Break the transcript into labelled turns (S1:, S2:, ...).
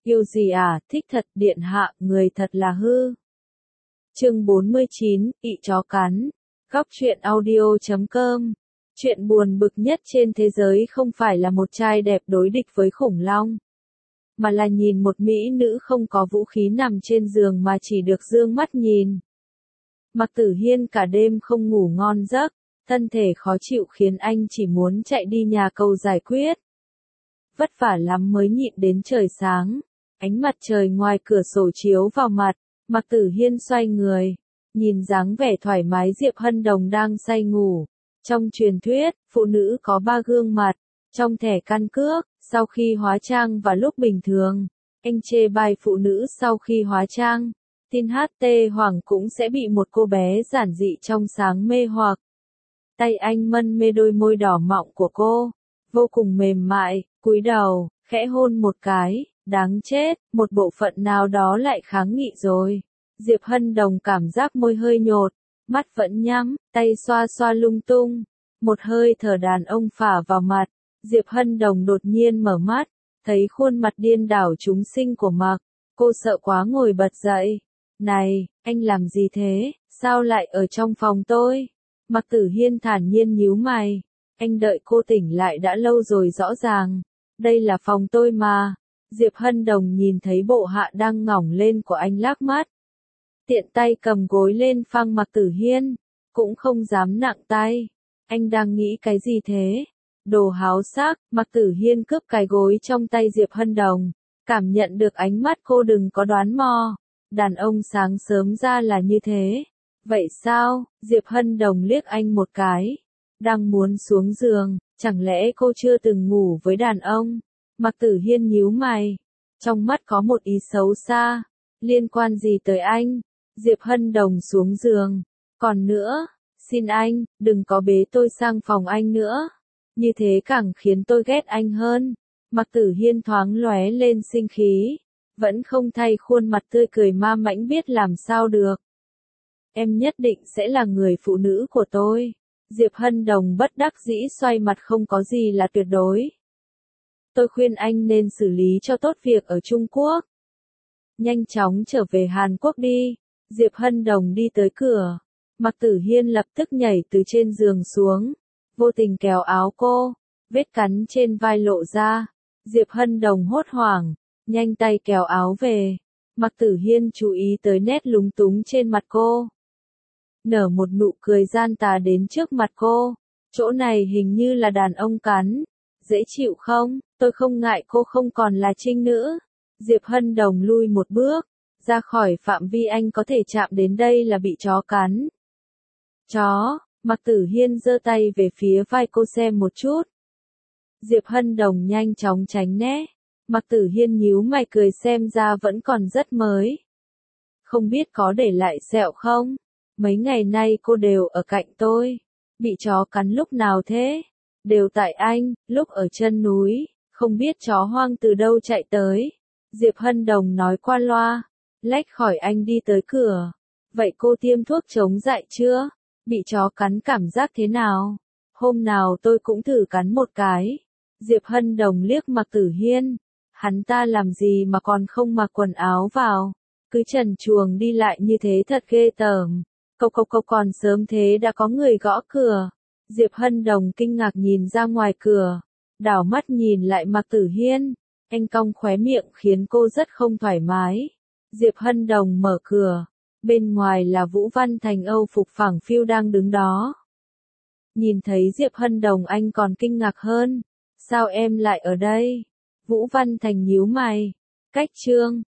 S1: Yêu gì à, thích thật, điện hạ, người thật là hư. Chương 49, ị chó cắn. Góc truyện audio.com. Chuyện buồn bực nhất trên thế giới không phải là một trai đẹp đối địch với khủng long, mà là nhìn một mỹ nữ không có vũ khí nằm trên giường mà chỉ được dương mắt nhìn. Mạc Tử Hiên cả đêm không ngủ ngon giấc, thân thể khó chịu khiến anh chỉ muốn chạy đi nhà cầu giải quyết. Vất vả lắm mới nhịn đến trời sáng, ánh mặt trời ngoài cửa sổ chiếu vào mặt, Mạc Tử Hiên xoay người, nhìn dáng vẻ thoải mái Diệp Hân Đồng đang say ngủ. Trong truyền thuyết, phụ nữ có 3 gương mặt, trong thẻ căn cước, sau khi hóa trang và lúc bình thường. Anh chê bai phụ nữ sau khi hóa trang. Tin HT Hoàng cũng sẽ bị một cô bé giản dị trong sáng mê hoặc. Tay anh mân mê đôi môi đỏ mọng của cô, vô cùng mềm mại, cúi đầu, khẽ hôn một cái, đáng chết, một bộ phận nào đó lại kháng nghị rồi. Diệp Hân Đồng cảm giác môi hơi nhột, mắt vẫn nhắm, tay xoa xoa lung tung, một hơi thở đàn ông phả vào mặt. Diệp Hân Đồng đột nhiên mở mắt, thấy khuôn mặt điên đảo chúng sinh của Mạc, cô sợ quá ngồi bật dậy. Này, anh làm gì thế, sao lại ở trong phòng tôi? Mạc Tử Hiên thản nhiên nhíu mày, anh đợi cô tỉnh lại đã lâu rồi rõ ràng, đây là phòng tôi mà. Diệp Hân Đồng nhìn thấy bộ hạ đang ngỏng lên của anh lắc mắt, tiện tay cầm gối lên phang Mạc Tử Hiên, cũng không dám nặng tay. Anh đang nghĩ cái gì thế? Đồ háo sắc. Mạc Tử Hiên cướp cái gối trong tay Diệp Hân Đồng, cảm nhận được ánh mắt cô đừng có đoán mò. Đàn ông sáng sớm ra là như thế. Vậy sao? Diệp Hân Đồng liếc anh một cái, đang muốn xuống giường, chẳng lẽ cô chưa từng ngủ với đàn ông? Mạc Tử Hiên nhíu mày, trong mắt có một ý xấu xa, liên quan gì tới anh? Diệp Hân Đồng xuống giường, còn nữa, xin anh, đừng có bế tôi sang phòng anh nữa, như thế càng khiến tôi ghét anh hơn. Mạc Tử Hiên thoáng lóe lên sinh khí, vẫn không thay khuôn mặt tươi cười ma mãnh biết làm sao được. Em nhất định sẽ là người phụ nữ của tôi. Diệp Hân Đồng bất đắc dĩ xoay mặt không có gì là tuyệt đối. Tôi khuyên anh nên xử lý cho tốt việc ở Trung Quốc. Nhanh chóng trở về Hàn Quốc đi. Diệp Hân Đồng đi tới cửa. Mạc Tử Hiên lập tức nhảy từ trên giường xuống, vô tình kéo áo cô, vết cắn trên vai lộ ra. Diệp Hân Đồng hốt hoảng, nhanh tay kéo áo về. Mạc Tử Hiên chú ý tới nét lúng túng trên mặt cô, nở một nụ cười gian tà đến trước mặt cô. Chỗ này hình như là đàn ông cắn, dễ chịu không? Tôi không ngại cô không còn là trinh nữ. Diệp Hân Đồng lui một bước, ra khỏi phạm vi anh có thể chạm đến, đây là bị chó cắn. Chó. Mạc Tử Hiên giơ tay về phía vai cô xem một chút. Diệp Hân Đồng nhanh chóng tránh né. Mạc Tử Hiên nhíu mày cười, xem ra vẫn còn rất mới. Không biết có để lại sẹo không? Mấy ngày nay cô đều ở cạnh tôi. Bị chó cắn lúc nào thế? Đều tại anh, lúc ở chân núi, không biết chó hoang từ đâu chạy tới. Diệp Hân Đồng nói qua loa, lách khỏi anh đi tới cửa. Vậy cô tiêm thuốc chống dại chưa? Bị chó cắn cảm giác thế nào? Hôm nào tôi cũng thử cắn một cái. Diệp Hân Đồng liếc Mạc Tử Hiên, hắn ta làm gì mà còn không mặc quần áo vào, cứ trần truồng đi lại như thế thật ghê tởm. Cộc còn sớm thế đã có người gõ cửa. Diệp Hân Đồng kinh ngạc nhìn ra ngoài cửa, đảo mắt nhìn lại Mạc Tử Hiên, anh cong khóe miệng khiến cô rất không thoải mái. Diệp Hân Đồng mở cửa, bên ngoài là Vũ Văn Thành Âu phục phẳng phiu đang đứng đó. Nhìn thấy Diệp Hân Đồng anh còn kinh ngạc hơn, sao em lại ở đây? Vũ Văn Thành nhíu mày, cách trương,